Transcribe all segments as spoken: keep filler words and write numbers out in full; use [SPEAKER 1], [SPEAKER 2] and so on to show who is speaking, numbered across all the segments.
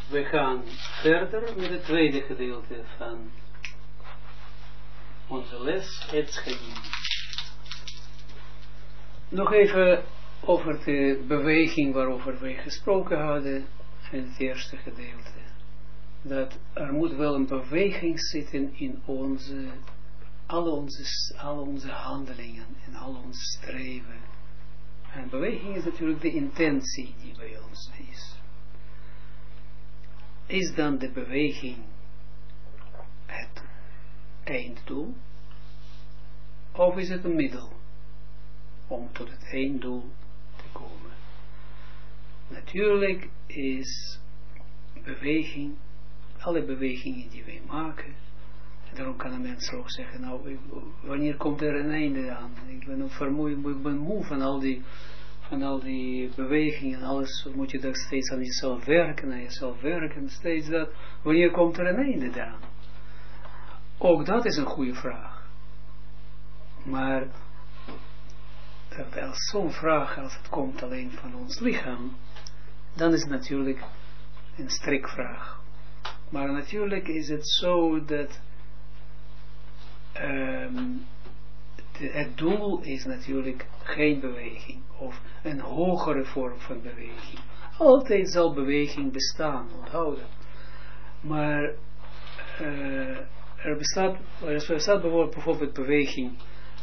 [SPEAKER 1] we gaan verder met het tweede gedeelte van onze les, het Chaim. Nog even over de beweging waarover wij gesproken hadden in het eerste gedeelte. Dat er moet wel een beweging zitten in onze, alle onze, alle onze handelingen en al ons streven. En beweging is natuurlijk de intentie die bij ons is. Is dan de beweging het einddoel? Of is het een middel om tot het einddoel te komen? Natuurlijk is beweging, alle bewegingen die wij maken, en daarom kan een mens ook zeggen, nou, wanneer komt er een einde aan? Ik ben vermoeid, ik ben moe van al die, van al die bewegingen, alles moet je daar steeds aan jezelf werken, aan jezelf werken, steeds dat, wanneer komt er een einde aan? Ook dat is een goede vraag. Maar wel zo'n vraag als het komt alleen van ons lichaam, dan is het natuurlijk een strikvraag. Maar natuurlijk is het zo dat um, de, het doel is natuurlijk geen beweging of een hogere vorm van beweging. Altijd zal beweging bestaan, onthouden. Maar uh, er bestaat, er bestaat bijvoorbeeld beweging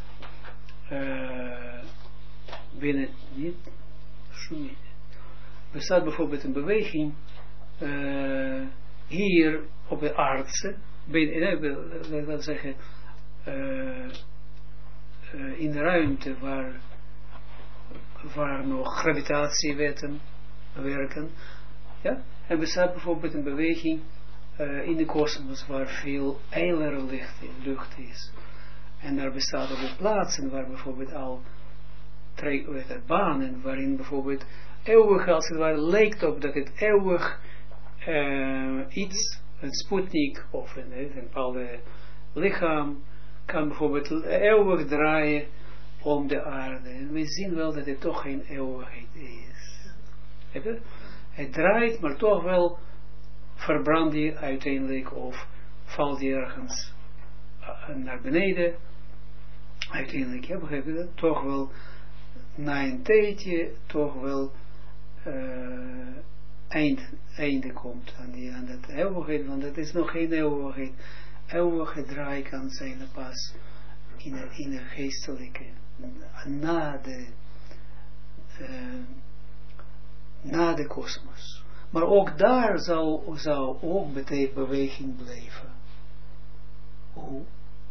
[SPEAKER 1] uh, binnen, niet, er bestaat bijvoorbeeld een beweging uh, hier op de aardse, laten we zeggen, uh, uh, in de ruimte waar, waar nog gravitatiewetten werken, ja, en bestaat bijvoorbeeld een beweging uh, in de kosmos waar veel ijlere lucht, lucht is. En er bestaan ook plaatsen waar bijvoorbeeld al tre- banen, waarin bijvoorbeeld eeuwig, als het ware, lijkt op dat het eeuwig uh, iets, een Sputnik of een, een bepaalde lichaam, kan bijvoorbeeld eeuwig draaien om de aarde. En we zien wel dat het toch geen eeuwigheid is. Het draait, maar toch wel verbrandt die uiteindelijk of valt die ergens naar beneden. Uiteindelijk, ja, begrijp je dat? Toch wel na een tijdje, toch wel uh, eind, einde komt aan, die, aan dat eeuwigheid, want dat is nog geen eeuwigheid. Eeuwige draai kan zijn pas in een, in een geestelijke, na de, uh, na de kosmos. Maar ook daar zou, zou ook betekent beweging blijven. Hoe?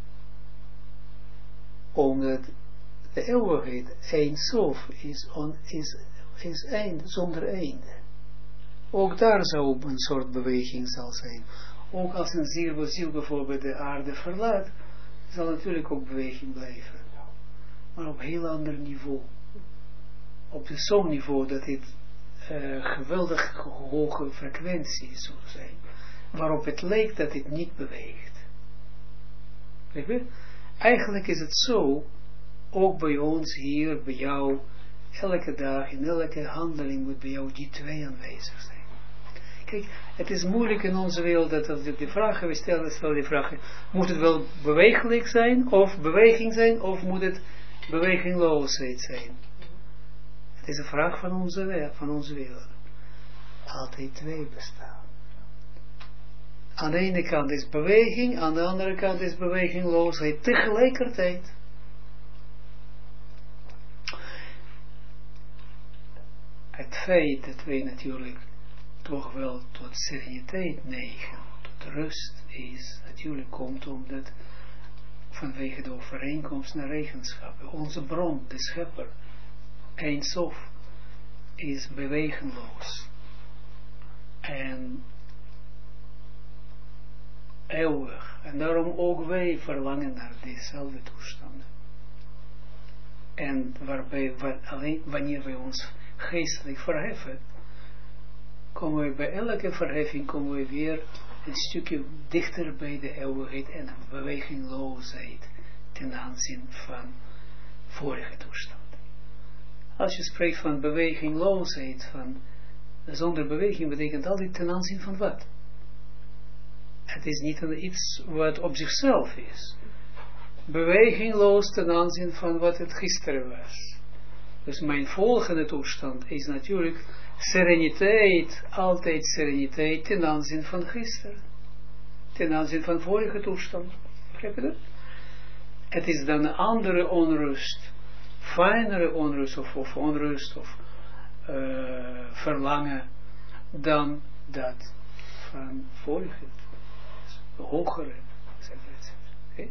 [SPEAKER 1] Omdat de eeuwigheid eindsof is, on, is, is eind, zonder einde. Ook daar zou een soort beweging zal zijn. Ook als een ziel, ziel bijvoorbeeld de aarde verlaat, zal natuurlijk ook beweging blijven. Maar op een heel ander niveau. Op zo'n niveau dat het uh, geweldig hoge frequentie zou zijn. Waarop het lijkt dat het niet beweegt. Weet je? Eigenlijk is het zo, ook bij ons hier, bij jou, elke dag, in elke handeling moet bij jou die twee aanwezig zijn. Kijk, het is moeilijk in onze wereld dat als je die vragen, we stellen, stellen die vragen, moet het wel bewegelijk zijn, of beweging zijn, of moet het bewegingloosheid zijn? Het is een vraag van onze wereld, van onze wereld. Altijd twee bestaan. Aan de ene kant is beweging, aan de andere kant is bewegingloosheid tegelijkertijd. Het feit dat wij natuurlijk toch wel tot sereniteit neigen, tot rust is, natuurlijk komt omdat vanwege de overeenkomst naar eigenschappen. Onze bron, de schepper, Eindsof, is bewegenloos. En eeuwig. En daarom ook wij verlangen naar dezelfde toestanden. En waarbij, waar, alleen wanneer wij ons geestelijk verheffen, komen we bij elke verheffing komen we weer een stukje dichter bij de eeuwigheid en bewegingloosheid ten aanzien van vorige toestand. Als je spreekt van bewegingloosheid, van Zonder beweging betekent altijd ten aanzien van wat? Het is niet een iets wat op zichzelf is. Bewegingloos ten aanzien van wat het gisteren was. Dus mijn volgende toestand is natuurlijk sereniteit, altijd sereniteit ten aanzien van gisteren. Ten aanzien van vorige toestand. Begrijp je dat? Het is dan een andere onrust, fijnere onrust of, of onrust of uh, verlangen dan dat van vorige, hogere, et cetera, et cetera. Okay?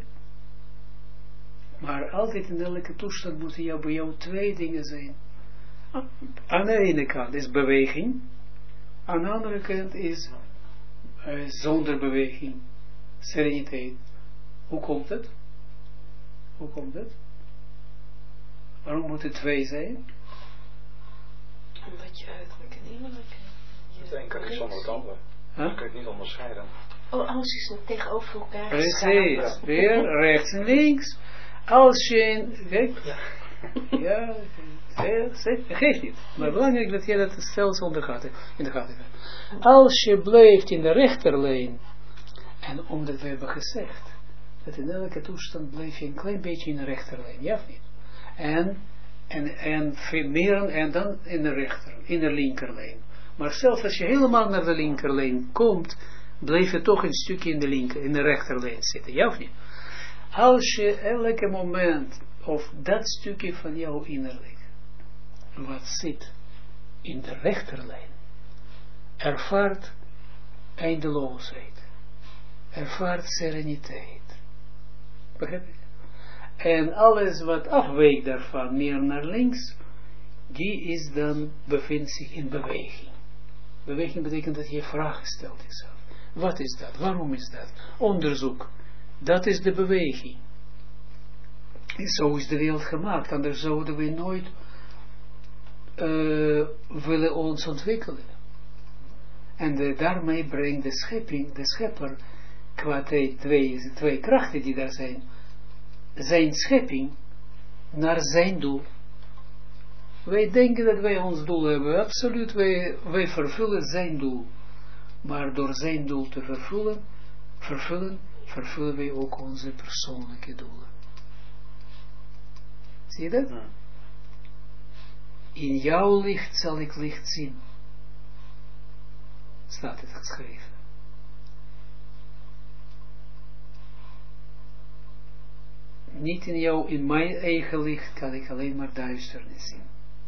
[SPEAKER 1] Maar altijd in elke toestand moeten jou, bij jou twee dingen zijn. Aan de ene kant is beweging, aan de andere kant is uh, zonder beweging, sereniteit. Hoe komt het? Hoe komt het? Waarom moet het twee zijn?
[SPEAKER 2] Omdat je uiterlijk en innerlijk...
[SPEAKER 3] Het een kan niet zonder het ander. Huh? Je kunt het niet onderscheiden.
[SPEAKER 2] Oh, alles is tegenover elkaar.
[SPEAKER 1] Precies. Weer rechts en links. Als je... Kijk. Ja. Ja. Het geeft niet. Maar belangrijk dat je dat stelsel in de gaten hebt. Als je blijft in de rechterlijn. En omdat we hebben gezegd. Dat in elke toestand blijf je een klein beetje in de rechterlijn. Ja of niet? En, en, en meer en dan in de rechter, in de linkerlijn. Maar zelfs als je helemaal naar de linkerlijn komt, blijf je toch een stukje in de linker, in de rechterlijn zitten. Ja of niet? Als je elke moment, of dat stukje van jouw innerlijk, wat zit in de rechterlijn, ervaart eindeloosheid, ervaart sereniteit. Begrijp je? En alles wat afweekt daarvan, meer naar links, die is dan, bevindt zich in beweging. Beweging betekent dat je vragen stelt jezelf. Wat is dat? Waarom is dat? Onderzoek. Dat is de beweging. En zo is de wereld gemaakt. Anders zouden we nooit uh, willen ons ontwikkelen. En de, daarmee brengt de schepping, de schepper, qua twee, twee, twee krachten die daar zijn, zijn schepping naar zijn doel. Wij denken dat wij ons doel hebben. Absoluut, wij, wij vervullen zijn doel. Maar door zijn doel te vervullen, vervullen, vervullen wij ook onze persoonlijke doelen. Zie je dat? Ja. In jouw licht zal ik licht zien. Staat het geschreven. Niet in jou, in mijn eigen licht kan ik alleen maar duisternis zien.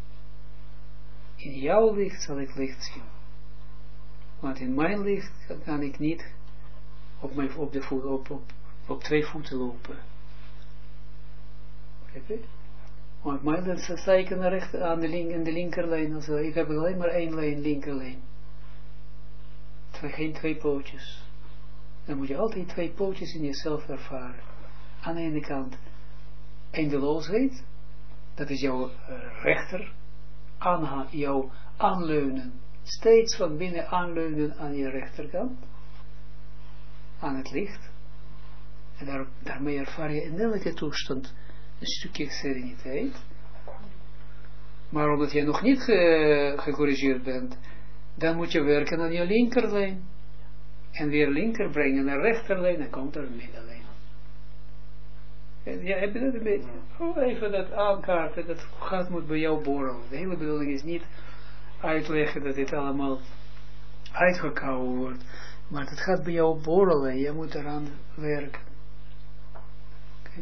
[SPEAKER 1] In jouw licht zal ik licht zien. Want in mijn licht kan ik niet op, mijn, op, de voet, op, op, op twee voeten lopen. Begrijp je? Want mijn licht sta ik aan de, rechter, aan de, link, aan de linkerlijn. Also, ik heb alleen maar één lijn, linkerlijn. Twee, geen twee pootjes. Dan moet je altijd twee pootjes in jezelf ervaren. Aan de ene kant eindeloosheid, dat is jouw uh, rechter, aan, jouw aanleunen, steeds van binnen aanleunen aan je rechterkant, aan het licht, en daar, daarmee ervaar je in elke toestand een stukje sereniteit, maar omdat je nog niet ge, gecorrigeerd bent, dan moet je werken aan je linkerlijn, en weer linker brengen naar rechterlijn, en komt er een middenlijn. Ja, heb je dat een beetje? Oh, even dat aankaarten, dat gaat moet bij jou borrelen. De hele bedoeling is niet uitleggen dat dit allemaal uitgekouwen wordt, maar het gaat bij jou borrelen, je moet eraan werken. Okay.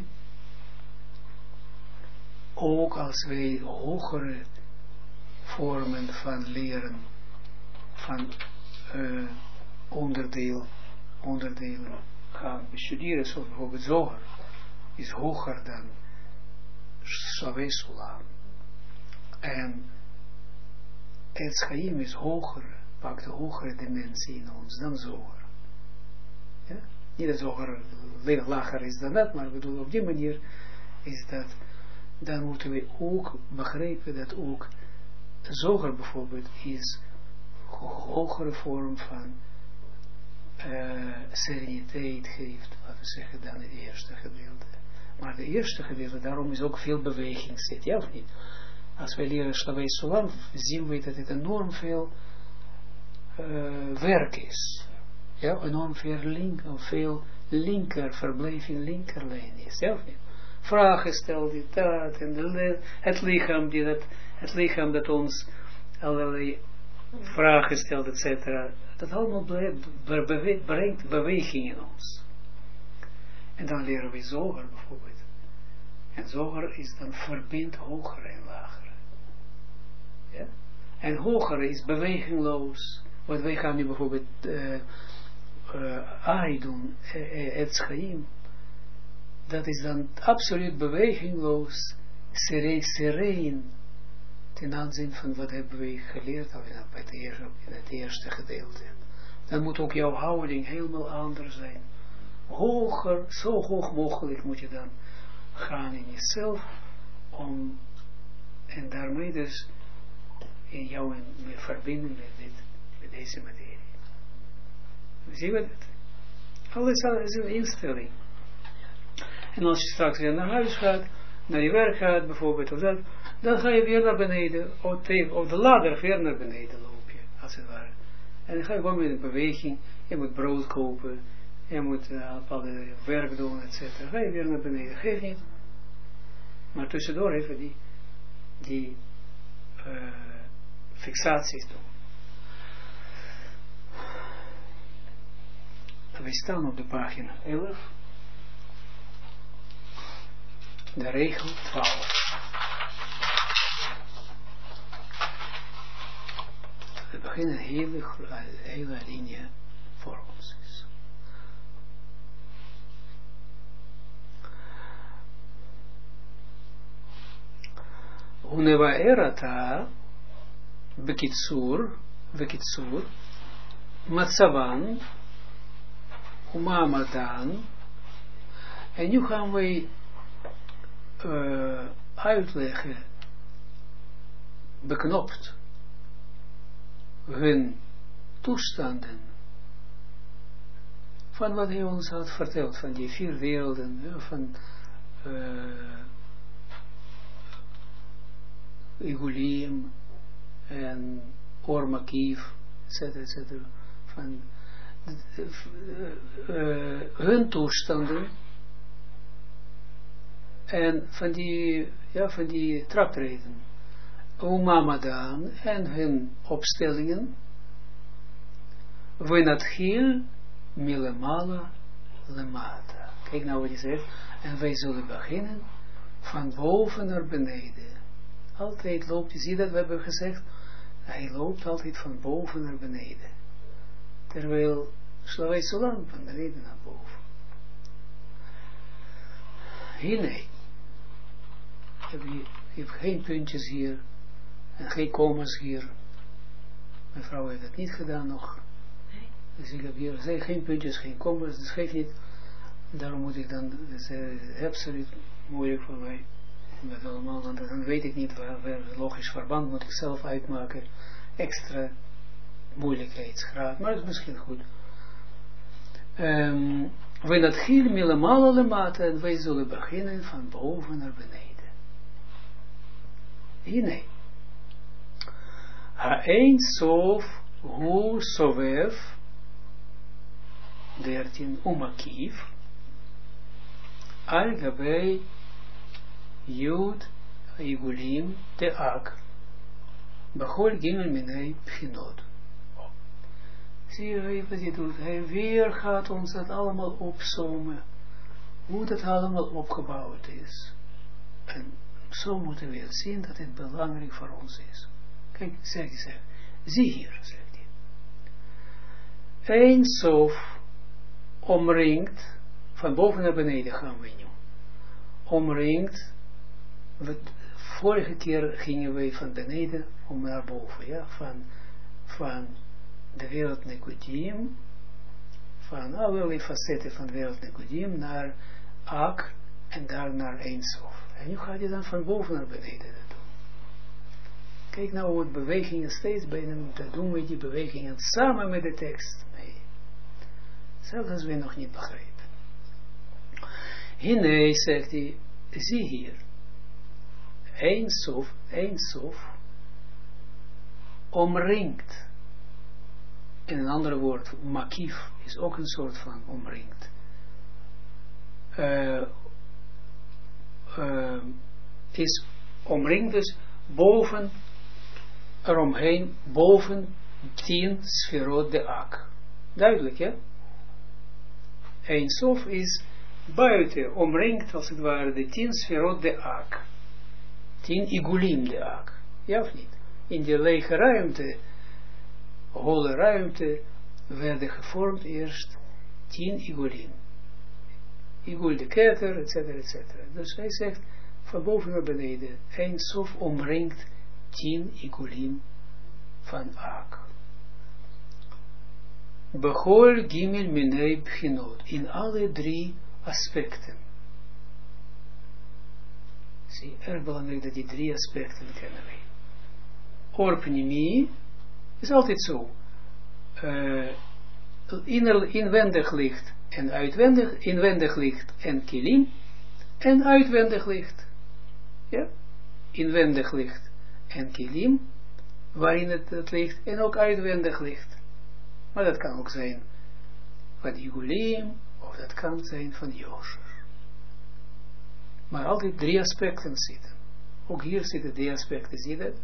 [SPEAKER 1] Ook als wij hogere vormen van leren, van uh, onderdeel, onderdelen gaan bestuderen, zoals bijvoorbeeld Zohar, is hoger dan Shavei Sulam. En het Chaim is hoger, pakt de hogere dimensie in ons dan Zohar. Ja? Niet dat Zohar lager is dan dat, maar ik bedoel op die manier is dat, dan moeten we ook begrijpen dat ook Zohar bijvoorbeeld is een hogere vorm van uh, sereniteit geeft, laten we zeggen, dan het eerste gedeelte. Maar de eerste gedeelte, daarom is ook veel beweging zit, ja of niet? Als wij leren Shavei Sulam, zien we dat het enorm veel uh, werk is. Ja, enorm veel, link, veel linker, verblijf in linkerlijn is. Ja, of niet? Vragen stelt die dat, en de, het lichaam die dat, het lichaam dat ons allerlei vragen stelt, et cetera. Dat allemaal bewe brengt beweging in ons. En dan leren we zoger bijvoorbeeld. En zoger is dan verbindt hogere en lagere. Ja? En hogere is bewegingloos. Want wij gaan nu bijvoorbeeld uh, uh, ai doen, het schaim. Dat is dan absoluut bewegingloos, sereen, sereen, ten aanzien van wat hebben we geleerd al in het eerste, in het eerste gedeelte. Dan moet ook jouw houding helemaal anders zijn. Hoger, zo hoog mogelijk moet je dan gaan in jezelf, om, en daarmee dus in jou in verbinden met, dit, met deze materie. Zie je dat? Alles is een instelling. En als je straks weer naar huis gaat, naar je werk gaat bijvoorbeeld, of dat, dan ga je weer naar beneden, of de ladder weer naar beneden loop je, als het ware. En dan ga je gewoon met een beweging, je moet brood kopen, je moet uh, bepaalde werk doen, et cetera. Ga je weer naar beneden, geef niet. Maar tussendoor even die, die uh, fixaties doen. We staan op de pagina elf. De regel twaalf. We beginnen een hele, hele linie voor ons is. Unevaerata bekitsur, bekitsur, matsavan, umamadan. En nu gaan we Uh, uitleggen, beknopt, hun toestanden, van wat hij ons had verteld, van die vier werelden, ja, van uh, Igulim en Ormakiv, et cetera, et cetera, van uh, uh, hun toestanden, en van die, ja, van die traptreden, Umamadan en hun opstellingen, Venatchil milemala lemata. Kijk nou wat hij zegt, en wij zullen beginnen van boven naar beneden. Altijd loopt, je ziet dat we hebben gezegd, hij loopt altijd van boven naar beneden. Terwijl Slavai Sulam van beneden naar boven. Hier nee. Je hebt geen puntjes hier en geen kommas hier. Mijn vrouw heeft het niet gedaan nog. Nee. Dus ik heb hier zei, geen puntjes, geen kommas, dus geeft niet. Daarom moet ik dan, het is uh, absoluut moeilijk voor mij. Dat allemaal, want dan weet ik niet waar, waar logisch verband moet ik zelf uitmaken. Extra moeilijkheidsgraad, maar het is misschien goed. Um, we dat hier milemala lemata en wij zullen beginnen van boven naar beneden. Hier nee. Ha-een sof hu sovev dertien umakiv al gabei Jud Igulim te Ak Bachol Gimel Minei Pchinot. Zie je wat hij doet? Hij weer gaat ons dat allemaal opzommen. Hoe dat allemaal opgebouwd is. En zo moeten we zien dat het belangrijk voor ons is. Kijk, zeg je, zeg. Zie hier, zegt hij. Eén sof omringt, van boven naar beneden gaan we nu. Omringt. We, vorige keer gingen we van beneden om naar boven, ja, van, van de wereld Nekudim, van allerlei facetten van de wereld Nekudim naar Ak en daar naar Eindsof. En nu gaat hij dan van boven naar beneden doen. Kijk nou wat bewegingen steeds bijna, dat doen we die bewegingen samen met de tekst. Nee, zelfs als we nog niet begrijpen. Hiernee, zegt hij, zie hier. Eindsof, Eindsof omringt En een ander woord, makif, is ook een soort van omringd. Uh, uh, is omringd dus boven, eromheen, boven tien sferot de ak. Duidelijk, ja? Ein Sof is buiten, omringd als het ware de tien sferot de ak. Tien igulim de ak. Ja of niet? In die lege ruimte, holle ruimte, werden gevormd eerst tien igulim. Igul de keter, et cetera, et cetera. Dus hij zegt, van boven naar beneden, Ein Sof omringt tien igulim van ak. Bechol gimel minei bchinot, in alle drie aspecten. Zie, erg belangrijk dat die drie aspecten kennen wij. Orpnimi is altijd zo. Uh, inwendig licht en uitwendig, inwendig licht en kilim, en uitwendig licht. Ja? Inwendig licht en kilim, waarin het, het licht, en ook uitwendig licht. Maar dat kan ook zijn van Igulim, of dat kan zijn van Yosher. Maar altijd drie aspecten zitten. Ook hier zitten drie aspecten, zie je dat?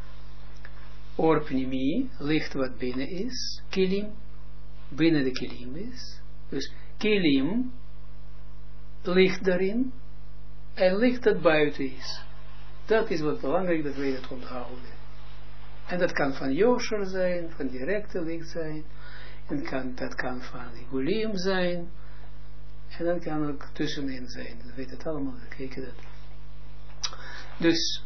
[SPEAKER 1] Orpnimi, licht wat binnen is, kilim, binnen de kilim is. Dus kilim, licht daarin, en licht dat buiten is. Dat is wat belangrijk dat wij dat onthouden. En dat kan van Yosher zijn, van directe licht zijn, en kan, dat kan van Igulim zijn, en dat kan ook tussenin zijn. Dat weet het allemaal, we kijken dat. Dus,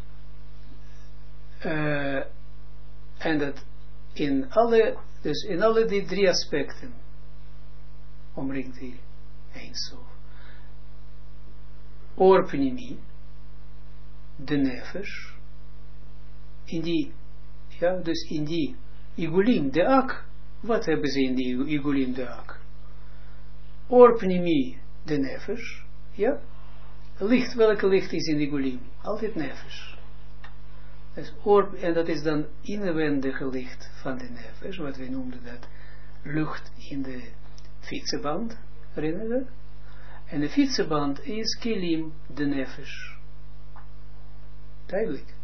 [SPEAKER 1] uh, en dat in alle, dus in alle die drie aspecten, omringt die Ein Sof. Orpnimi, de nefesh, in die, ja, dus in die Igulim, de ak, wat hebben ze in die Igulim, de ak? Orpnimi, de nefesh, ja, licht, welke licht is in Igulim? Altijd nefesh. Dus orp, en dat is dan inwendige licht van de nefesh, wat wij noemden dat, lucht in de fietsenband, herinner je? En de fietsenband is kilim, de nefesh. Duidelijk.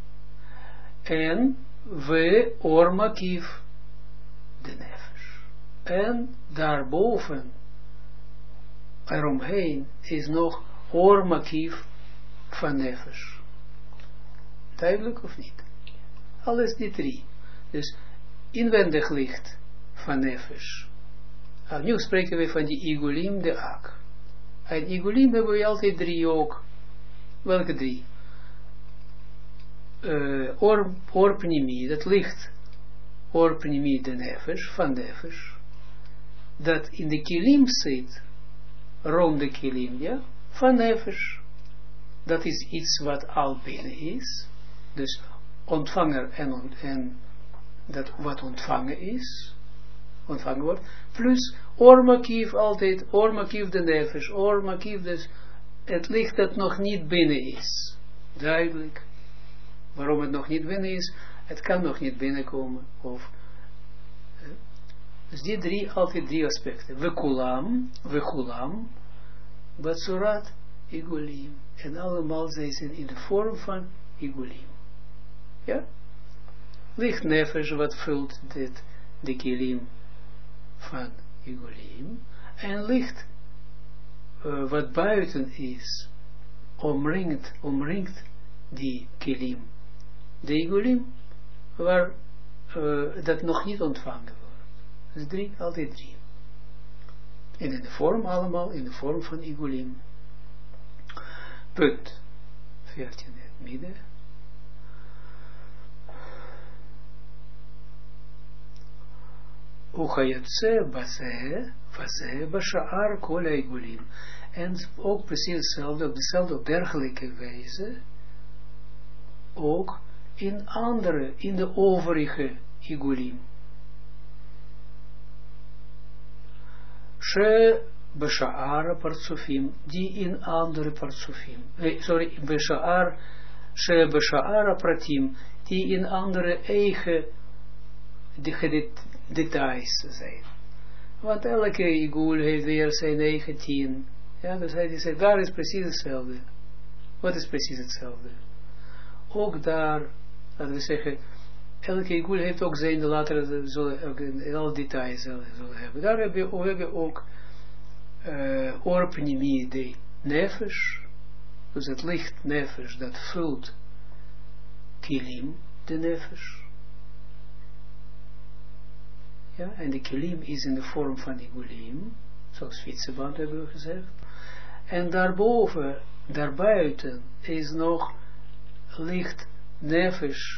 [SPEAKER 1] En we ormakiv, de nefesh. En daarboven, eromheen, is nog ormakiv van nefesh. Duidelijk of niet? Alles die drie. Dus inwendig licht van nefesh. Nou, nu spreken we van die Igulim, de ak. En Igulim hebben we altijd drie ook. Welke drie? Uh, or, orpnimi, dat licht. Orpnimi, de nefesh, van nefesh. Dat in de kilim zit. Rond de kilim, ja. Van nefesh. Dat is iets wat al binnen is. Dus ontvanger en, on, en dat wat ontvangen is. Ontvangen wordt. Plus ormakiv altijd. Ormakiv de nefesh. Ormakiv dus het licht dat nog niet binnen is. Duidelijk. Waarom het nog niet binnen is. Het kan nog niet binnenkomen. Of, eh, dus die drie, altijd drie aspecten. We kulam. We kulam. Batsurat. Igulim. En allemaal zijn ze in de vorm van Igulim. Ja? Licht nefesh wat vult dit, de kilim van Igulim. En licht uh, wat buiten is, omringt, omringt die kilim. De Igulim, waar uh, dat nog niet ontvangen wordt. Dus drie, altijd drie. En in de vorm allemaal, in de vorm van Igulim. Punt. veertien in het midden. Uchayatse base, base, basha'ar kol Igulim. En ook precies hetzelfde, op dezelfde, op dergelijke wijze, ook in andere, in de overige Igulim. She basha'ar partsufim, die in andere partsufim. Eh, sorry, basha'ar, she basha'ar pratim, die in andere eigen, die details zijn. Want elke igul heeft weer zijn eigen tien. Ja, dus hij zegt, daar is precies hetzelfde. Wat is precies hetzelfde? Ook daar, laten we zeggen, elke igul heeft ook zijn, de later zullen ook in alle details zullen hebben. Daar hebben we, we hebben ook uh, orpnimi de nefesh, dus het licht nefesh dat vult kilim de nefesh. Ja, en de kilim is in de vorm van igulim, zoals fietsenband hebben we gezegd. En daarboven, daarbuiten, is nog licht nefesh,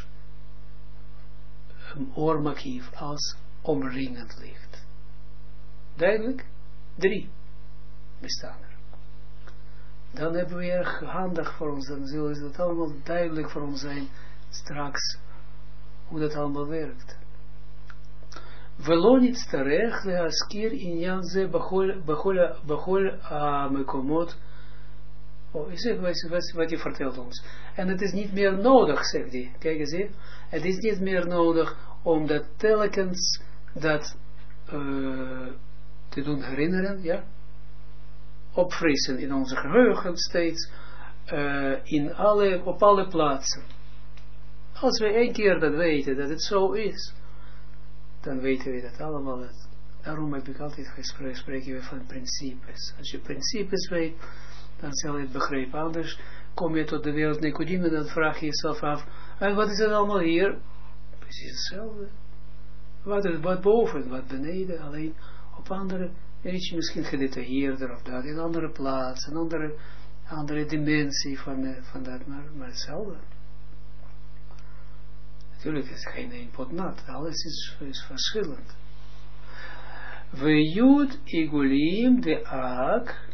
[SPEAKER 1] um, ormakief, als omringend licht. Duidelijk? Drie bestaan er. Dan hebben we erg handig voor ons, dan zullen dat allemaal duidelijk voor ons zijn, straks, hoe dat allemaal werkt. Velonit tarech lehaskir inyan ze bachol mekomot. Oh, ik zeg wat, wat hij vertelt ons. En het is niet meer nodig, zegt hij. Kijk eens even. Het is niet meer nodig om dat telkens dat uh, te doen herinneren, ja. Opfrissen in onze geheugen steeds, uh, in alle, op alle plaatsen. Als we één keer dat weten, dat het zo is, dan weten we dat allemaal. Dat. Daarom heb ik altijd gesproken, spreken we van principes. Als je principes weet, dan zal je het begrijpen. Anders kom je tot de wereld Nicodim en dan vraag je jezelf af, en wat is het allemaal hier? Precies hetzelfde. Wat, is, wat boven, wat beneden, alleen op andere, iets misschien gedetailleerder of dat, in andere plaats, een andere, andere dimensie van, van dat, maar, maar hetzelfde. Natuurlijk is geen één pot nat, alles is, is verschillend. We jud igulim de ak.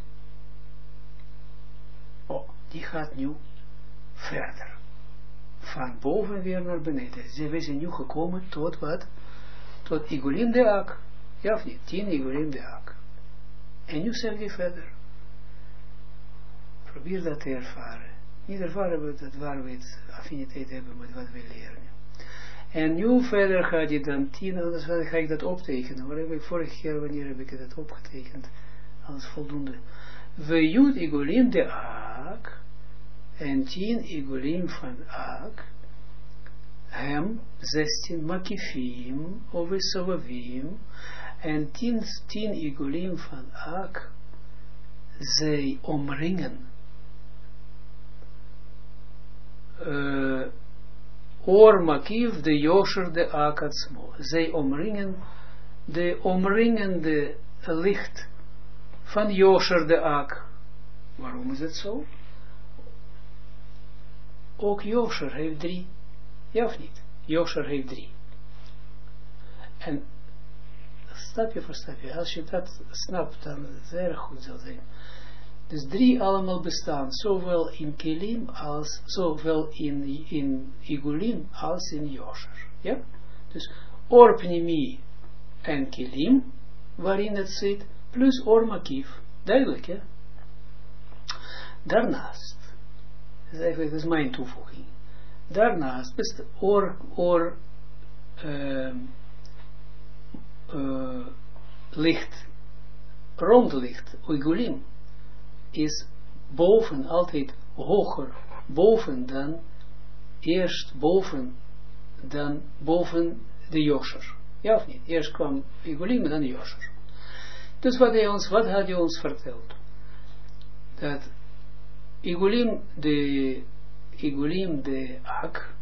[SPEAKER 1] Oh, die gaat nu verder. Van boven weer naar beneden. We zijn nu gekomen tot wat? Tot igulim de ak. Ja of niet? Tien igulim de ak. En nu zegt hij verder. Probeer dat te ervaren. Niet ervaren we dat waar we het affiniteit hebben met wat we leren. En nu verder gaat je dan tien, anders ga ik dat optekenen. Maar heb ik vorige keer, wanneer heb ik dat opgetekend? Alles voldoende. We jud igulim de ak, en tien igulim van ak, hem zestien makifim, of sovavim, en tien, tien igulim van ak, zij omringen. Uh, Or makiv de Yosher de Akatsmo. Zij omringen de omringende licht van Yosher de Ak. Waarom is het zo? Ook Yosher heeft drie. Ja of niet? Yosher heeft drie. En stapje voor stapje, als je dat snapt, dan is het erg goed zal zijn. Dus drie allemaal bestaan, zowel in Kelim als, zowel in, in Igulim als in Yosher. Ja? Dus Orpnimi en Kelim, waarin het zit, plus Ormakiv. Duidelijk, ja? Daarnaast, dat is eigenlijk dat is mijn toevoeging. Daarnaast bestaat Or, or uh, uh, licht, rond licht, Igulim, is boven altijd hoger, boven dan, eerst boven dan boven de Yosher. Ja of niet? Eerst kwam Igulim en dan Yosher. Dus wat, hij ons, wat had hij ons verteld? Dat Igulim de, Igulim de Ak,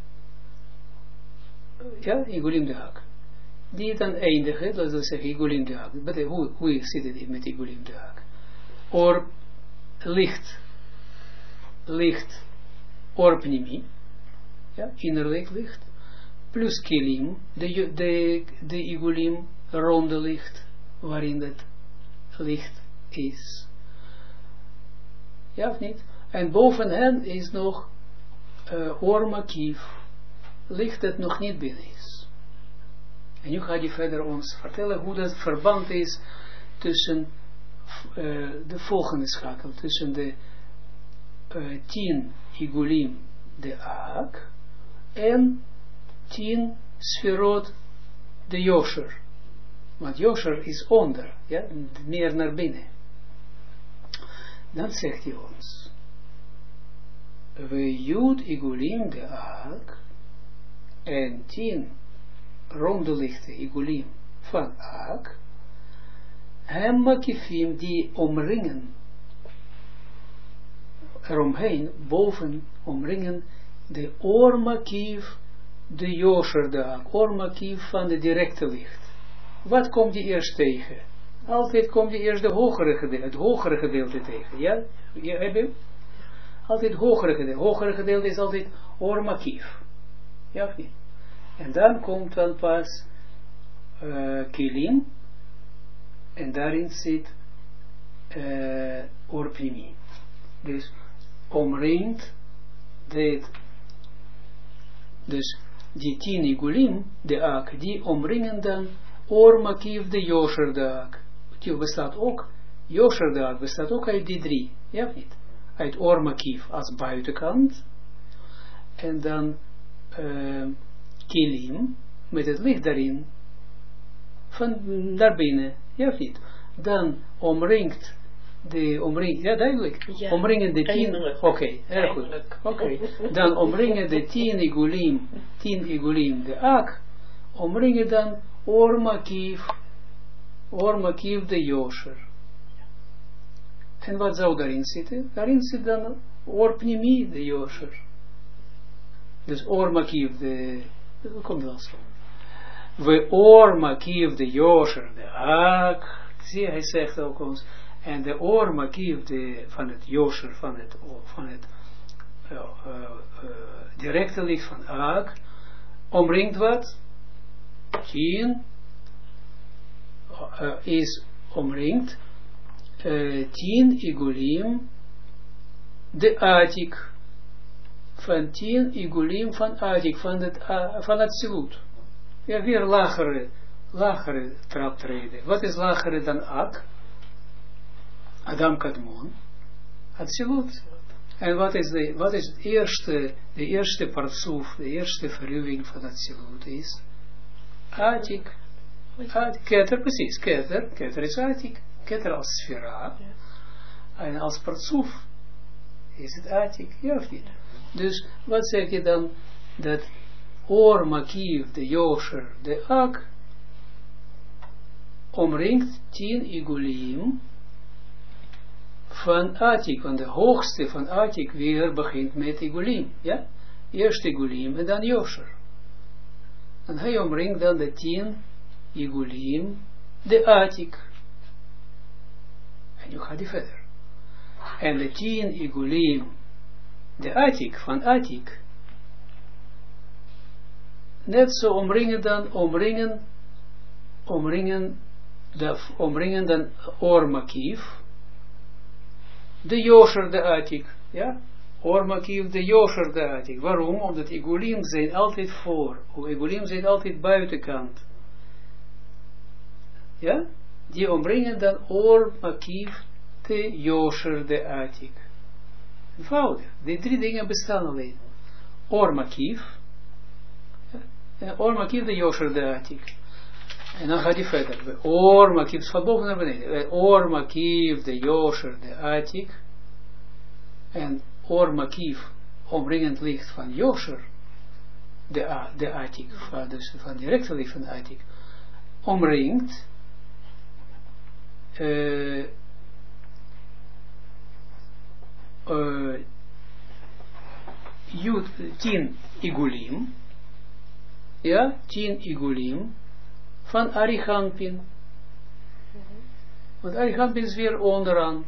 [SPEAKER 1] ja, Igulim de Ak, die dan eindigen, dat wil zeggen Igulim de Ak. Maar hoe, hoe zit het met Igulim de Ak? Or licht, licht, orpnimi, ja, innerlijk licht, plus kelim, de, de, de igulim, ronde licht, waarin het licht is. Ja of niet? En boven hen is nog uh, ormakiv, licht dat nog niet binnen is. En nu gaat hij verder ons vertellen hoe dat verband is tussen Uh, de volgende schakel tussen de uh, tien igulim de Ak en tien sferot de Yosher. Want Yosher is onder, ja, meer naar binnen. Dan zegt hij ons, we Jud Igulim de Ak, en tien ronde lichten Igulim van Ak, hem makifim die omringen, eromheen, boven, omringen, de oormakief, de Yosher de Ak, oormakief van de directe licht. Wat komt je eerst tegen? Altijd komt je eerst de hogere gedeelte, het hogere gedeelte tegen, ja? Je hebt hem? Altijd het hogere gedeelte, hogere gedeelte is altijd oormakief, ja of niet? En dan komt dan pas uh, Kilim, en daarin zit uh, Orpimi. Dus omringt dit, dus die tien igulim, de Ak, die omringen dan Ormakiv de Yosher de Ak. Die bestaat ook, Yosher de Ak bestaat ook uit die drie, ja of niet? Uit Ormakiv als buitenkant, en dan uh, Kilim, met het licht daarin, van naar binnen, ja of niet? Dan omringt, de omring, ja duidelijk, ja, omringen de tien, oké, okay, erg goed, oké, okay. Dan omringen de tien igulim, tien igulim, de Ak, omringen dan Ormakiv, Ormakiv de Yosher. En wat zou daarin zitten? Daarin zit dan Orpnimi de Yosher. Dus Ormakiv de, hoe komt dat zo? We Ormakiv de Yosher de Ak. Zie, hij zegt ook ons. En de Ormakiv de, van het Yosher, van het, van het uh, uh, uh, directe licht van Ak, omringt wat? Tien uh, is omringd uh, tien igulim de Atik, van tien igulim van Atik, van het, uh, van het Zilut. Ja, weer lagere, lagere traptreden. Wat is lagere dan Ak? Adam Kadmon, het Zilut. En wat is, de, wat is het eerste, de eerste partsoef, de eerste verruwing van het Zilut is? Atik. Atik. Keter, precies. Keter. Keter is Atik. Keter als sfera. Ja. En als partsoef is het Atik. Ja of niet? Dus wat zeg je dan? Dat Ormakiv, de Yosher, de Ak, omringt tien igulim van Atik. Want de hoogste van Atik weer begint met igulim. Ja? Eerst igulim en dan Yosher. En hij omringt dan de tien igulim, de Atik. En nu gaat hij verder. En de tien igulim, de Atik, van Atik, net zo omringen dan, omringen, omringen, de, omringen dan Ormakiv, de Yosher, de Atik, ja? Ormakiv, de Yosher, de Atik. Waarom? Omdat igulim zijn altijd voor. Igulim zijn altijd buitenkant. Ja? Die omringen dan Ormakiv, de Yosher, de Atik. Eenvoudig. Die drie dingen bestaan alleen. Ormakiv. Ja? Ormakiv, de Yosher, de Atik. En dan gaat hij verder. Ormakiv, van boven naar beneden. Ormakiv, de Yosher, de Atik. En Ormakiv, omringend licht van Yosher, de, de Atik, van, dus van directe licht van Atik, omringt uh, uh, Jud, tien igulim, ja, tien igulim van Arihanpin. Mm-hmm. Want Arihanpin is weer onderaan.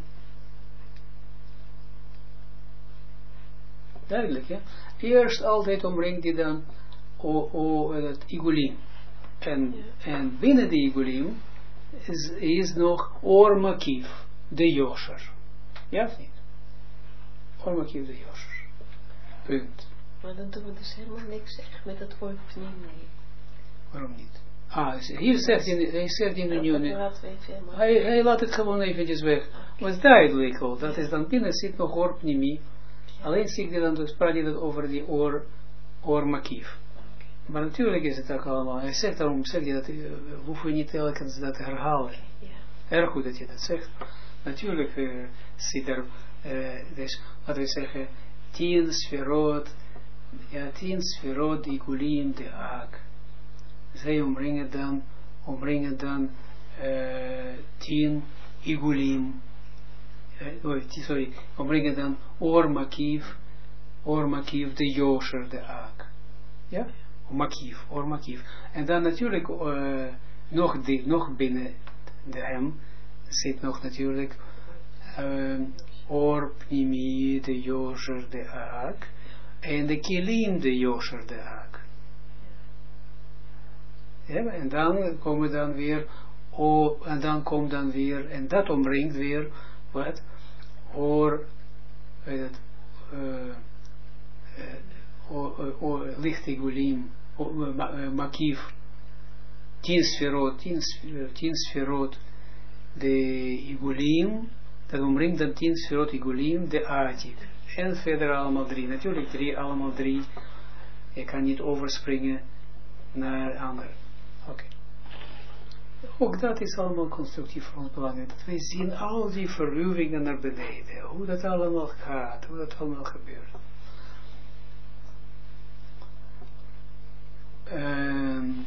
[SPEAKER 1] Duidelijk, ja. Eerst altijd omringt hij dan o, o, het igulim. En, ja. En binnen de igulim is, is nog Ormakiv, de Yosher. Ja of niet? Ormakiv, de Yosher. Punt.
[SPEAKER 2] Maar dan doen we dus helemaal niks echt met het woord nee.
[SPEAKER 1] Waarom niet? Ah, hier zegt hij, hij zegt in de nieuwe. Hij, hij laat het gewoon eventjes weg. Okay. Was duidelijk al. Dat is dan binnen zit nog Orpnimi. Alleen zie ik dan, dus praat je dat over die oor, oormakief. Maar natuurlijk is het ook allemaal, hij zegt daarom, zeg je dat, uh, hoef je niet telkens dat te herhalen.
[SPEAKER 2] Ja.
[SPEAKER 1] Erg goed dat je dat zegt. Natuurlijk uh, zit er, uh, dus, laten we zeggen, tien sferot, ja, tien sferot, igulim, de aak. Zij omringen dan, omringen dan, uh, tien igulim, uh, sorry, omringen dan or makiv, or makiv, de yosher, de aak. Ja? Makiv, or makiv. En dan natuurlijk, uh, nog, die, nog binnen de hem, zit nog natuurlijk, uh, or pnimi, de yosher, de aak, en de kilim, de yosher, de aak. Ja, en dan komen dan weer, oh, en dan komt dan weer, en dat omringt weer, wat, or, weet het, uh, uh, or, licht igulim, makiv, tien sferot, tien sferot, de igulim, dat omringt dan tien sferot igulim, de atik, en verder allemaal drie, natuurlijk drie, allemaal drie, je kan niet overspringen naar andere. Oké. Okay. Ook dat is allemaal constructief voor ons belangrijk. Dat wij zien al die verruwingen naar beneden. Hoe dat allemaal gaat. Hoe dat allemaal gebeurt. Um,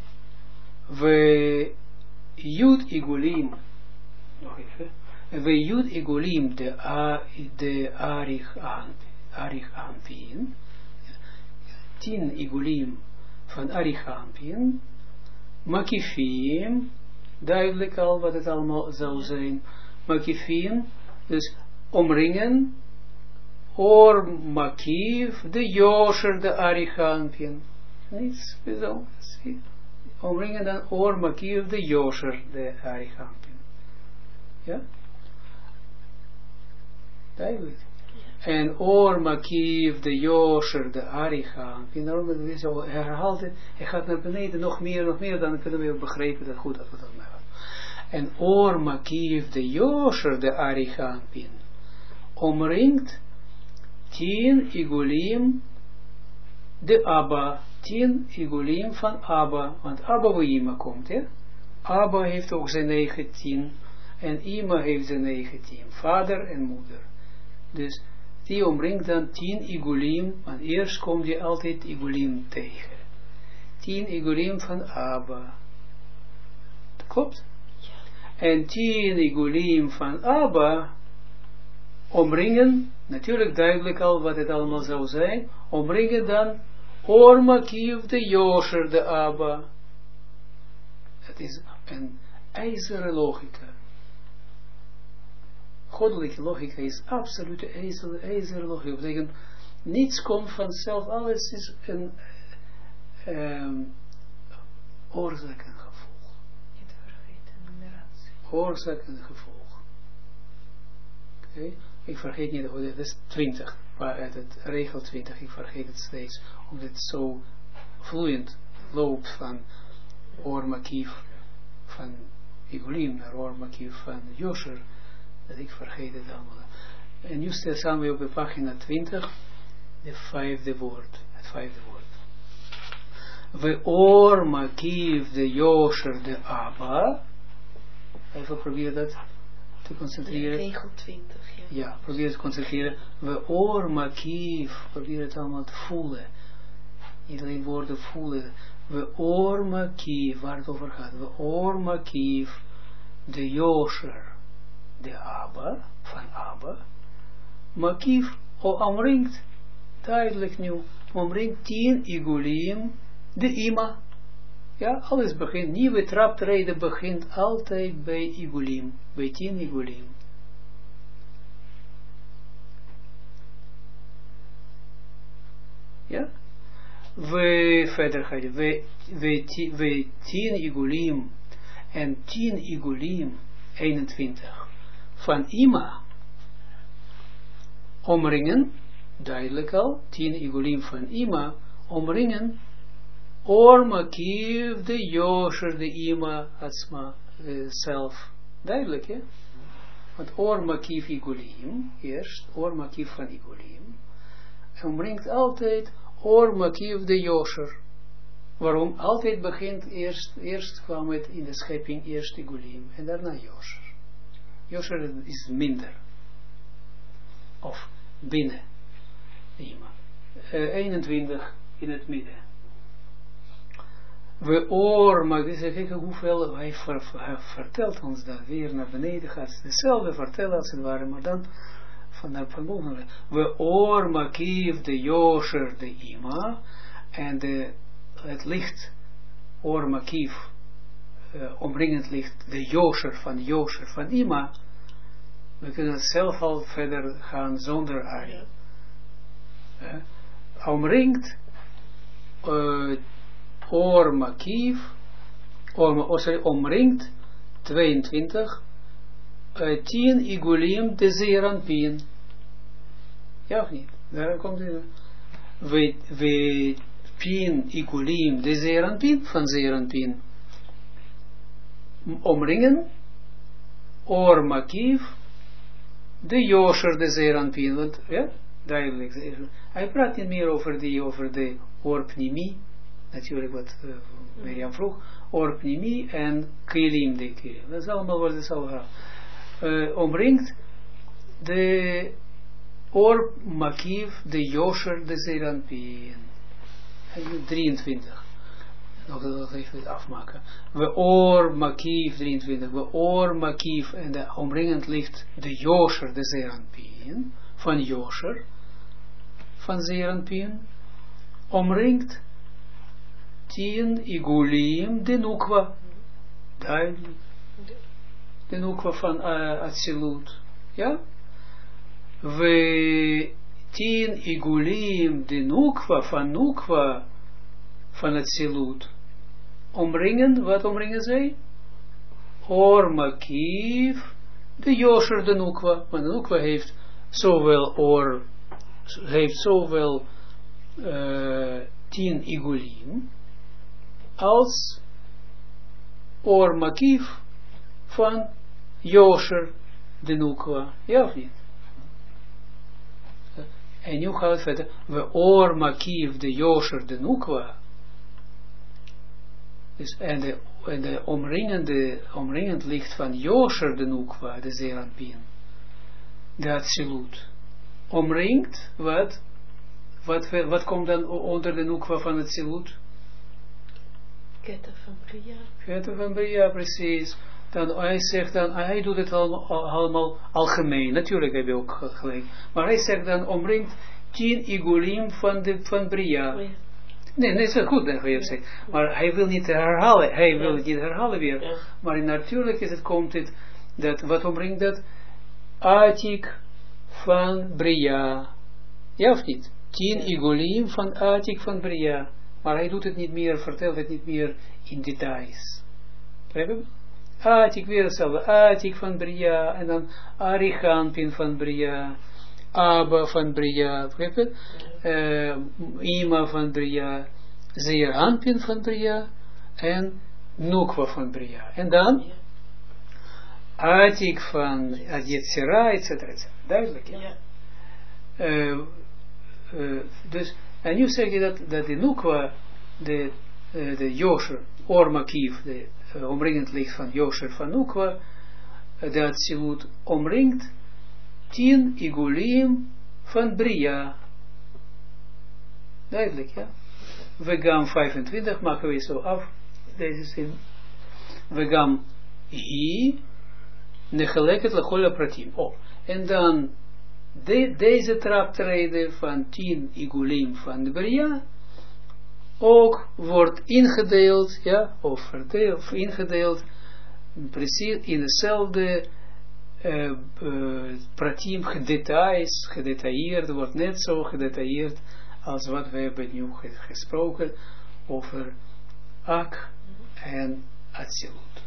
[SPEAKER 1] we Jud Igulim. Nog even. We Jud Igulim de, a, de Arich aan. Arich aanpien. Tien Igulim van Arich aanpien. Makifim, duidelijk al wat het allemaal zou zijn. Makifim, dus omringen, or makiv, de yosher, de arichampien. Niets bijzonders. Omringen dan or makiv, de yosher, de arichampien. Ja? Duidelijk. En or makiv, de yosher, de arichan. Hij herhaalt het, hij gaat naar beneden, nog meer, nog meer, dan kunnen we begrijpen dat goed dat we dat maken. En or makiv, de yosher, de arichan, omringt tien igulim, de Abba, tien igulim van Abba, want Abba waar Ima komt, hè? Abba heeft ook zijn eigen tien, en Ima heeft zijn eigen tien, vader en moeder. Dus die omringt dan tien igulim, want eerst komt je altijd igulim tegen. Tien igulim van Abba. Dat klopt? Ja. En tien igulim van Abba omringen, natuurlijk duidelijk al wat het allemaal zou zijn, omringen dan or makiv de yosher de Abba. Het is een ijzeren logica. Goddelijke logica is absolute ijzeren, ijzeren logica. Dat betekent, niets komt vanzelf, alles is een um, oorzaak en gevolg.
[SPEAKER 2] Niet vergeten, numeratie.
[SPEAKER 1] Oorzaak en gevolg. Oké, okay. Ik vergeet niet, dat is twintig, maar uit het regel twintig, ik vergeet het steeds, omdat het zo vloeiend loopt van oormakief van igulim naar oormakief van yosher, dat ik vergeet het allemaal. En nu staan we op de pagina twintig, de vijfde woord, het vijfde woord. We or makiv de yosher de Abba. Even proberen dat te concentreren.
[SPEAKER 2] Regel twintig, ja.
[SPEAKER 1] Ja, probeer te concentreren. We or makiv, probeer het allemaal te voelen. Niet alleen woorden voelen. We or makiv, waar het over gaat. We or makiv de yosher de Abba, van Abba, makiv, omringt, duidelijk nu, omringt tien igulim, de Ima. Ja, alles begint, nieuwe traptreden begint altijd bij igulim, bij tien igulim. Ja? We, verder ga je, we, we, we tien igulim, en tien igulim, eenentwintig. Van Ima omringen, duidelijk al, tien igulim van Ima omringen, or makiv de yosher de Ima atzma uh, zelf, duidelijk hè, want or makiv igulim, eerst, or makiv van igulim, omringt altijd or makiv de yosher, Waarom? Altijd begint, eerst, eerst kwam het in de schepping, eerst Igulim en daarna Yosher. Yosher is minder. Of binnen. Uh, eenentwintig in het midden. We oor, maar dit is even hoeveel, hij, ver, hij vertelt ons dat weer naar beneden gaat. Hetzelfde vertellen als het ware, maar dan van, van boven. We oor, makief, de Yosher, de Ima, en de, het licht, oor, makief, uh, omringend licht, de Yosher van Yosher van Ima. We kunnen het zelf al verder gaan zonder Ari. Uh, omringt uh, Or Makiv, or, oh, sorry, omringt tweeëntwintig uh, tien Igulim de Zeranpien. Ja of niet? Daar komt het. We, we tien Igulim de Zeranpien van Zeranpien omringen Or Makiv de Yosher de Zeranpien. Want ja, duidelijk. Hij praat niet meer over die, over de Orpnimi. Natuurlijk wat uh, Mirjam vroeg, Orpnimi en Kelim de Kelim. Dat is allemaal wat het zal gaan. Uh, omringt de Orp Makiv, de Yosher, de Zeranpien. drieëntwintig. Nog dat even afmaken. We Or Makiv, drieëntwintig. We Or Makiv en de omringend ligt de Yosher, de Zeranpien. Van Yosher. Van Zeranpien. Omringt tien Igulim de Nukwa. Duidelijk. De Nukwa van uh, Atsilut. Ja? We tien Igulim de Nukwa van Nukwa van Atsilut. Omringen, wat omringen zij? Or Makiv de Yosher de Nukwa. Want de Nukwa heeft zowel Or, heeft zowel uh, tien Igulim als Or Makiv van Yosher de Nukwa. Ja of niet? En nu gaat het verder. We Or Makiv de Yosher de Nukwa. Dus en de, en de omringende, omringend licht van Yosher de Nukwa, de Zeranpien. De Atsilut. Omringt wat? Wat, wat komt dan onder de Nukwa van Atsilut?
[SPEAKER 2] Ketter van Bria.
[SPEAKER 1] Ketter van Bria, precies. Dan hij zegt dan, hij doet het allemaal, allemaal algemeen. Natuurlijk heb je ook gelijk. Maar hij zegt dan, omringt tien Igulim van, de, van Bria. Oh ja. Nee, nee, is wel goed dat je hebt gezegd. Maar hij wil niet herhalen. Hij ja. wil het niet herhalen weer. Ja. Maar natuurlijk is het, komt het, dat, wat omringt dat? Atik van Bria. Ja of niet? Tien ja. Igulim van Atik van Bria. Maar hij doet het niet meer, vertelt het niet meer in details. Begrijp je? Atik weer hetzelfde. Atik van Bria. En dan Arichampin van Bria. Abba van Bria. Begrijp je? Uh, Ima van Bria. Zeranpin van Bria. En Nukwa van Bria. En dan Atik van Yetzira, et cetera, et cetera. Duidelijk, ja? Uh, uh, dus, en nu zeg je dat, dat de Nukwa, de, uh, de Yosher, Or Makiv, de uh, omringend licht van Yosher van Nukwa, uh, de Atsilut omringt tien Igulim van Bria. Duidelijk, ja? We gaan vijfentwintig, maken we zo af, deze zin. We gaan hi, negeleket lachol pratim. Oh, en dan de, deze traptreden van tien Igulim van de Bria ook wordt ingedeeld, ja, of verdeeld, of ingedeeld, precies in dezelfde uh, uh, pratim, gedetails, gedetailleerd, wordt net zo gedetailleerd als wat we hebben nu gesproken over Ak en Atsilut.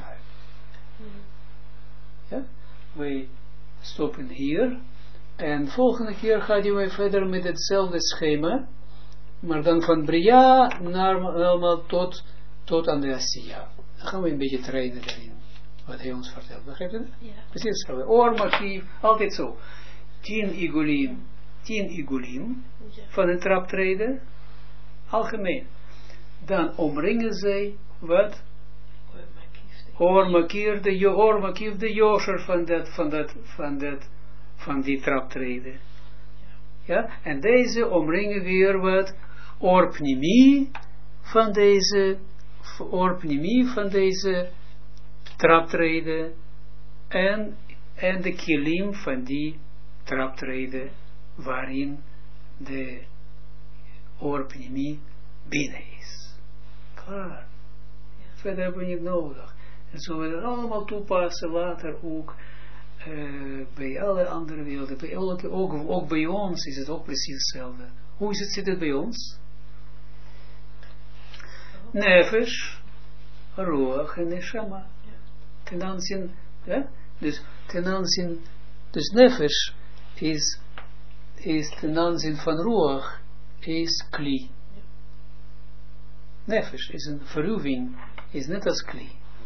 [SPEAKER 1] Ja, wij stoppen hier. En volgende keer gaat u verder met hetzelfde schema, maar dan van Bria naar allemaal tot, tot aan de Asiya. Dan gaan we een beetje trainen daarin, wat hij ons vertelt. Begrijp je dat? Ja. Precies hetzelfde. Or, Makiv, altijd zo. Tien Igulim, tien Igulim, ja. Van een traptreden, algemeen. dan omringen zij, wat? Ormakir, de Ormakir, de Josher van dat, van dat, van dat, van die traptreden. Ja, en deze omringen weer wat? Orpnimi van deze, orpnimi van deze traptreden en, en de kilim van die traptreden waarin de orpnimi binnen is. Klaar. Verder hebben we niet nodig. En zullen we dat allemaal toepassen later ook uh, bij alle andere werelden. Bij elke, ook, ook bij ons is het ook precies hetzelfde. Hoe is het, zit het bij ons? Nefesh, Ruach en Neshama. Ten aanzien, ja? Dus ten aanzien, dus Nefesh is, is ten aanzien van Ruach, is Kli. Nefesh is een verruwing, is net als Kli.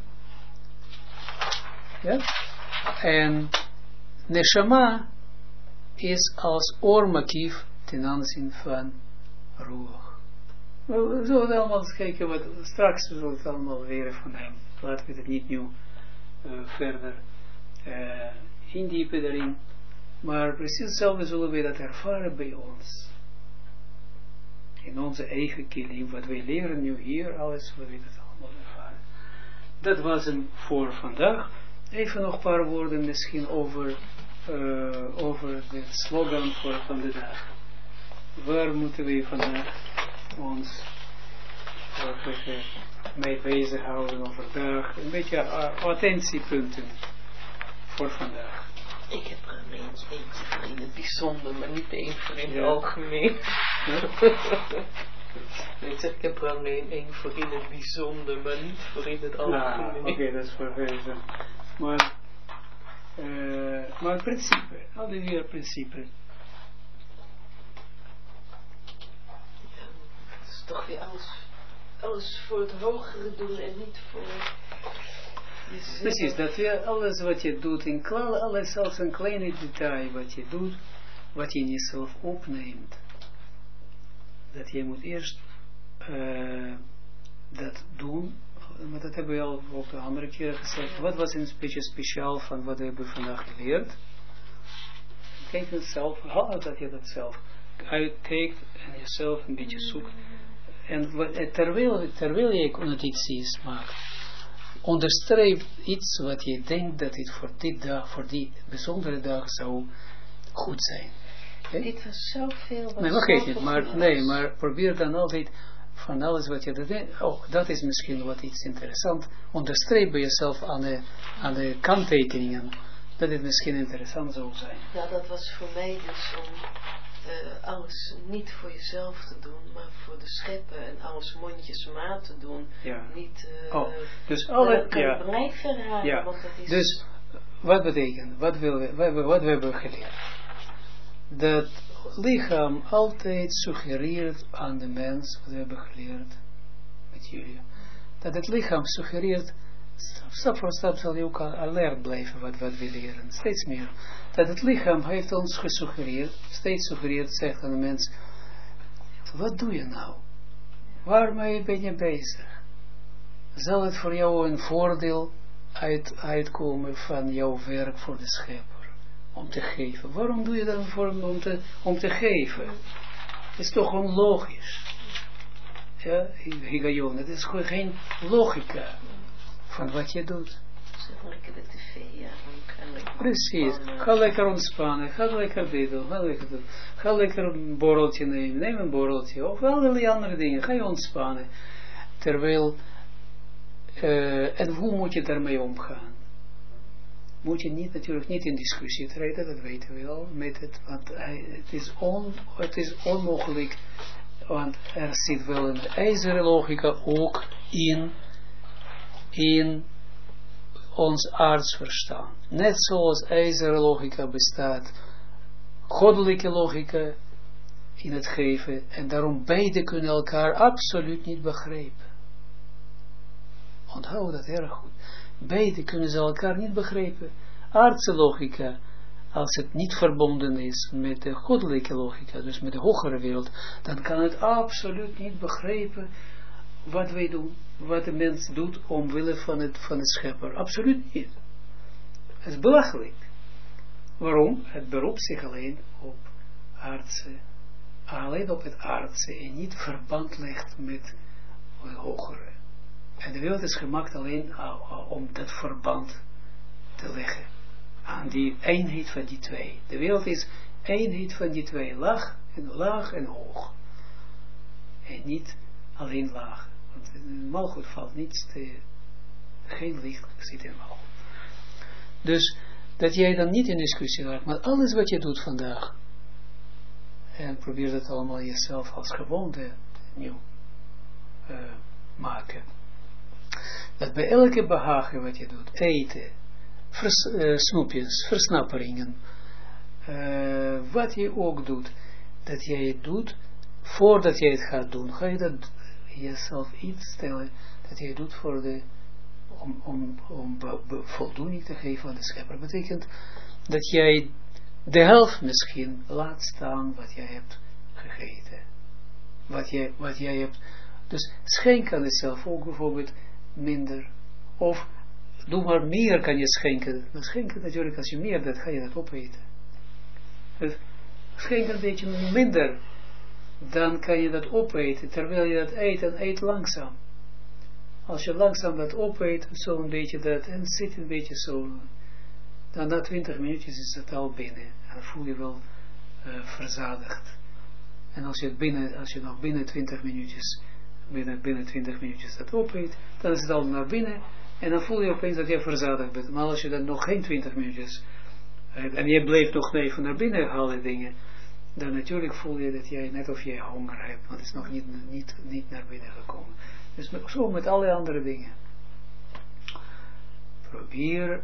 [SPEAKER 1] Ja? En Neshama is als oormakief ten aanzien van Ruach. We zullen allemaal eens kijken, wat, straks zullen we het allemaal leren van hem. Laten we het niet nu uh, verder uh, indiepen daarin. Maar precies hetzelfde zullen we dat ervaren bij ons. In onze eigen kilim, wat wij leren nu hier, alles, we weten het allemaal ervaren. Dat was hem voor vandaag. Even nog een paar woorden misschien over, uh, over de slogan voor van de dag. Waar moeten we vandaag ons uh, mee bezighouden overdag? Een beetje uh, attentiepunten voor vandaag.
[SPEAKER 2] Ik heb er een eentje, eentje voor in het bijzonder, maar niet één voor in het
[SPEAKER 1] ja.
[SPEAKER 2] algemeen.
[SPEAKER 1] Ja?
[SPEAKER 2] Ik zeg, ik heb er alleen één voor in het bijzonder, maar niet voor in het algemeen.
[SPEAKER 1] Ah, Oké, okay, dat is voor deze. Maar, uh, maar principe, altijd weer principe.
[SPEAKER 2] Ja, het is toch weer alles, alles voor het hogere doen en niet voor...
[SPEAKER 1] Precies, dat je alles wat je doet, in klaar, alles zelfs een kleine detail wat je doet, wat je in jezelf opneemt. Dat je moet eerst uh, dat doen, maar dat hebben we al ook de andere keren gezegd. Wat was een beetje speciaal van wat we hebben vandaag geleerd? Kijk het zelf, haal dat je dat zelf uitkijkt en jezelf een beetje zoekt. En wat, terwijl, terwijl je connotaties maakt, onderstreep iets wat je denkt dat het voor die dag, voor die bijzondere dag zou goed zijn. Okay?
[SPEAKER 2] Dit was zoveel.
[SPEAKER 1] Nee, maar geef niet, maar, nee, maar probeer dan altijd van alles wat je denkt, oh, dat is misschien wat iets interessant. Onderstreep bij jezelf aan de, aan de kanttekeningen, dat het misschien interessant zou zijn.
[SPEAKER 2] Ja, dat was voor mij dus om uh, alles niet voor jezelf te doen, maar voor de schepper en alles mondjesmaat te doen.
[SPEAKER 1] Ja.
[SPEAKER 2] Niet, uh,
[SPEAKER 1] oh, dus alle,
[SPEAKER 2] kan
[SPEAKER 1] ja.
[SPEAKER 2] je blijven herhalen,
[SPEAKER 1] ja.
[SPEAKER 2] want dat is...
[SPEAKER 1] Dus, wat betekent, wat, wil we, wat, wat we hebben geleerd? Dat lichaam altijd suggereert aan de mens, wat we hebben geleerd met jullie, dat het lichaam suggereert, stap voor stap zal je ook alert blijven wat, wat we leren, steeds meer. Dat het lichaam heeft ons gesuggereerd, steeds suggereert, zegt aan de mens, wat doe je nou? Waarmee ben je bezig? Zal het voor jou een voordeel uit, uitkomen van jouw werk voor de schepper? Om te geven. Waarom doe je dat voor, om, te, om te geven? Het is toch onlogisch. Ja, higayon. Het is gewoon geen logica van wat je doet.
[SPEAKER 2] Zeg lekker de tv, ja.
[SPEAKER 1] Precies. Ga lekker ontspannen. Ga lekker dit doen. Ga lekker doen. Ga lekker een borreltje nemen. Neem een borreltje. Of allerlei andere dingen. Ga je ontspannen. Terwijl, uh, en hoe moet je daarmee omgaan? Moet je niet, natuurlijk niet in discussie treden, dat weten we al, met het, want hij, het, is on, het is onmogelijk, want er zit wel een ijzeren logica ook in, in ons aardsverstand. Net zoals ijzeren logica bestaat, goddelijke logica in het geven, en daarom beide kunnen elkaar absoluut niet begrijpen. Onthoud dat erg goed. Beide kunnen ze elkaar niet begrijpen. Aardse logica, als het niet verbonden is met de goddelijke logica, dus met de hogere wereld, dan kan het absoluut niet begrijpen wat wij doen, wat de mens doet omwille van het, van het schepper. Absoluut niet. Het is belachelijk. Waarom? Het beroept zich alleen op aardse, alleen op het aardse en niet verband legt met het hogere. En de wereld is gemaakt alleen uh, om dat verband te leggen aan die eenheid van die twee. De wereld is eenheid van die twee, laag en, laag en hoog. En niet alleen laag. Want in Malchut valt niets te, geen licht zit in Malchut. Dus dat jij dan niet in discussie raakt, maar alles wat je doet vandaag, en probeer dat allemaal jezelf als gewoonte nieuw uh, maken. Dat bij elke behagen wat je doet, eten, vers, uh, snoepjes, versnapperingen, uh, wat je ook doet, dat jij het doet, voordat jij het gaat doen, ga je dat jezelf iets stellen, dat je het doet voor de, om, om, om be, be, voldoening te geven aan de schepper. Dat betekent dat jij de helft misschien laat staan wat jij hebt gegeten. Wat jij, wat jij hebt. Dus schenk aan jezelf ook bijvoorbeeld minder. Of doe maar meer kan je schenken. Maar schenken natuurlijk, als je meer dat ga je dat opeten. Dus schenk een beetje minder. Dan kan je dat opeten. Terwijl je dat eet, en eet langzaam. Als je langzaam dat opeet, zo een beetje dat, en zit een beetje zo. Dan na twintig minuutjes is het al binnen. En dan voel je wel uh, verzadigd. En als je, het binnen, als je nog binnen twintig minuutjes, binnen, binnen twintig minuutjes dat opeet, dan is het al naar binnen. En dan voel je opeens dat je verzadigd bent. Maar als je dan nog geen twintig minuutjes hebt, en je blijft nog even naar binnen halen dingen, dan natuurlijk voel je dat jij, net of jij honger hebt, want het is nog niet, niet, niet naar binnen gekomen. Dus met, zo met alle andere dingen. Probeer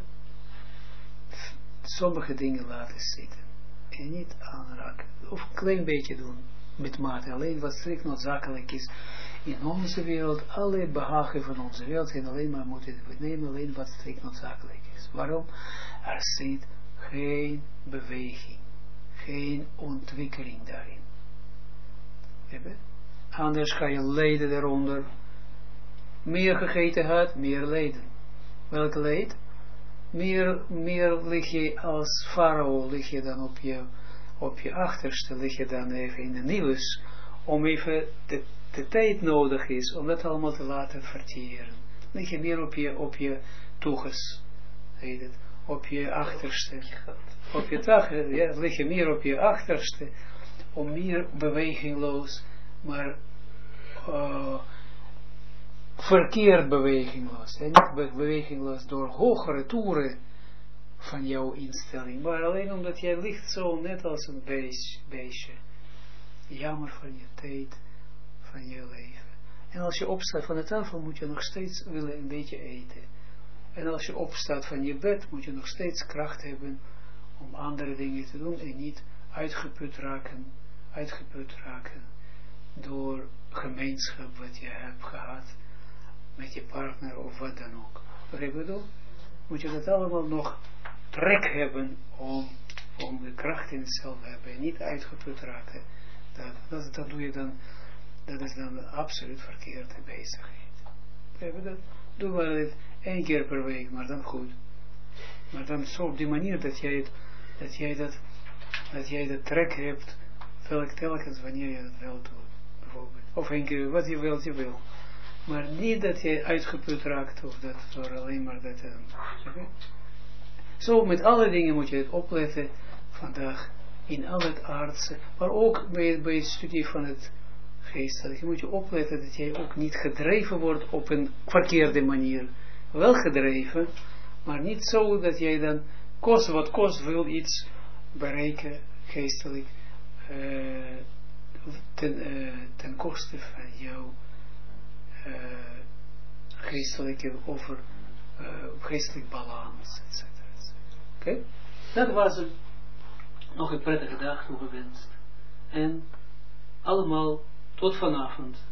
[SPEAKER 1] sommige dingen laten zitten. En niet aanraken. Of een klein beetje doen. Met mate. Alleen wat strikt noodzakelijk is. In onze wereld. Alle behagen van onze wereld zijn alleen maar moeten we nemen. Alleen wat strikt noodzakelijk is. Waarom? Er zit geen beweging. Geen ontwikkeling daarin. Anders ga je lijden daaronder. Meer gegeten had, meer lijden. Welk leed? Meer, meer lig je als farao, lig je dan op je, op je achterste, lig je dan even in de nieuws, om even de, de tijd nodig is, om dat allemaal te laten verteren. Lig je meer op je, op je toeges, heet het, op je achterste, op je tachel, ja, lig je meer op je achterste, om meer bewegingloos, maar uh, verkeerd bewegingloos. En niet bewegingloos door hogere toeren van jouw instelling. Maar alleen omdat jij ligt zo net als een beest, beestje. Jammer van je tijd, van je leven. En als je opstaat van de tafel moet je nog steeds willen een beetje eten. En als je opstaat van je bed moet je nog steeds kracht hebben om andere dingen te doen. En niet uitgeput raken, uitgeput raken door gemeenschap wat je hebt gehad. Met je partner of wat dan ook. Begrijp je bedoel? Moet je dat allemaal nog trek hebben om, om de kracht in jezelf te hebben en niet uitgeput raken. Dat, dat, dat doe je dan, dat is dan een absoluut verkeerde bezigheid. Begrijp je dat? Doe maar dit één keer per week, maar dan goed. Maar dan zo op die manier dat jij het, dat jij dat, dat jij dat trek hebt, telkens wanneer je dat wel doet. Bijvoorbeeld. Of één keer, wat je wilt, je wil. Maar niet dat je uitgeput raakt of dat door alleen maar dat. Okay? Zo met alle dingen moet je het opletten vandaag in al het aardse, maar ook bij, bij het studie van het geestelijke moet je opletten dat jij ook niet gedreven wordt op een verkeerde manier. Wel gedreven, maar niet zo dat jij dan kost wat kost wil iets bereiken geestelijk uh, ten, uh, ten koste van jou. Uh, geestelijke over uh, geestelijk balans, et cetera. Oké? Okay? Dat was het. Nog een prettige dag toegewenst. En allemaal tot vanavond.